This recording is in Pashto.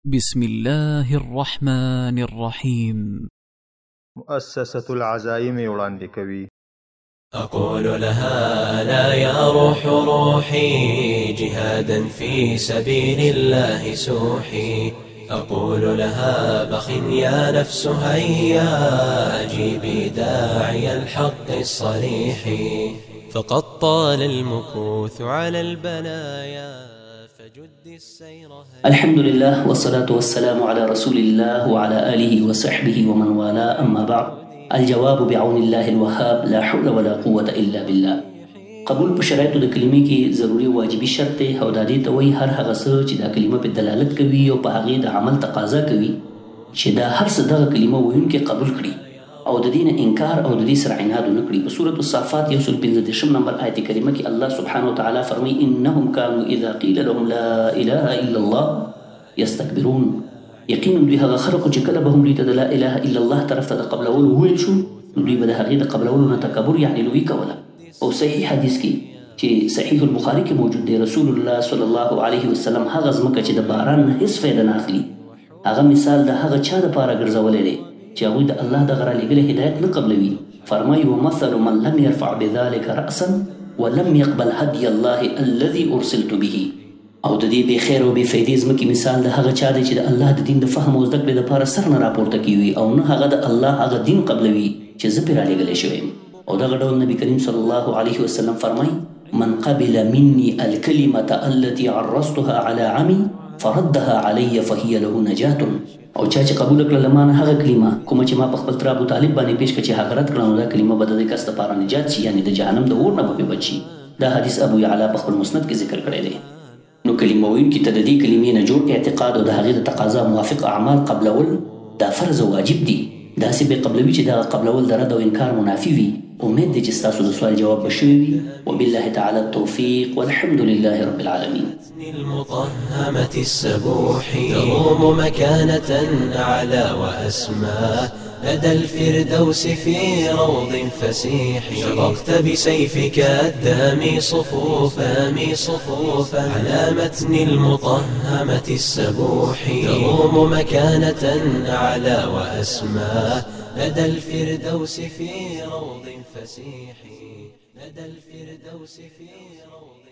بسم الله الرحمن الرحيم. مؤسسة العزائم وړاندې کوي. أقول لها لا يا روح روحي جهادا في سبيل الله سوحي. أقول لها بخ يا نفس هيا أجيبي داعي الحق الصريح. فقد طال المكوث على البلايا فجد السير. الحمد لله والصلاة والسلام على رسول الله وعلى آله وصحبه ومن والاه، أما بعد. الجواب بعون الله الوهاب، لا حول ولا قوة إلا بالله. قبول په شرایطو د کلمې کې ضروري واجبي شرط دی او د دې ته وایي هر هغه څه چې دا کلمه په دلالت کوي او په هغې د عمل تقاضا کوي چې دا هر څه دغه کلمه ویونکی قبول کړي او د دې نه انکار او د دې سره عناد ونه کړي. په سورة الصافات 115 نمبر آیت کریمه کې الله سبحانه وتعالی فرمایي انهم كانوا اذا قيل لهم لا اله الا الله يستكبرون. یقینا دوی هغه خلق چې کله به هم دوی ته د لا اله الا الله طرف ته د قبلولو وویل شو دوی به د هغې د قبلولو نه تکبر یعنې لویي کوله. او صحیح حدیث کې چې صحیح البخاري کې موجود دی، رسول الله صلی الله علیه وسلم هغه ځمکه چې د باران نه هیڅ فایده نه اخلي هغه مثال د هغه چا دپاره ګرځولی دی چې هغوی د الله دغه رالیږلي هدایت نه قبلوي. فرمایي ومثل من لم يرفع بذلك رأسا ولم يقبل هدي الله الذي ارسلت به. او د دې بې خیر او بې فایدې ځمکې مثال د هغه چا دی چې د الله د دین د فهم او زده کړې دپاره سر نه راپورته کیوي او نه هغه د الله هغه دین قبلوي چې زه پرې رالیږلی شوی یم. او دغه ډول نبی کریم صلی الله علیه وسلم فرمایي من قبل مني الكلمة التي عرضتها على عمي فردها علي فهي له نجاة. او چا چې قبول کړه له ما نه هغه کلمه کومه چې ما په خپل تر ابو طالب باندې پیش کړه چې هغه رد کړه نو دا کلمه به د دې کس دپاره نجات شي، یعنې د جهنم د اور نه به بچ شي. دا حدیث ابو یعلا په خپل مسند کې ذکر کړی دی. نو کلمه ویونکي ته د دې کلمې نه جوړ اعتقاد او د هغې د تقاضا موافق اعمال قبلول دا فرض او واجب دي. داسې به قبلوي چې دغه قبلول د رد او انکار منافي وي. امید دی چې ستاسو د سوال جواب به شوی وي. وبالله تعالی التوفیق والحمد لله رب العالمین. المطهمة السبوح تروم مكانة أعلى وأسمى لدى الفردوس في روض فسيح. شققت بسيفك الدامي صفوفا على متن المطهمة السبوح تروم مكانة أعلى وأسمى لدى الفردوس في روض فسيح. لدى الفردوس في روض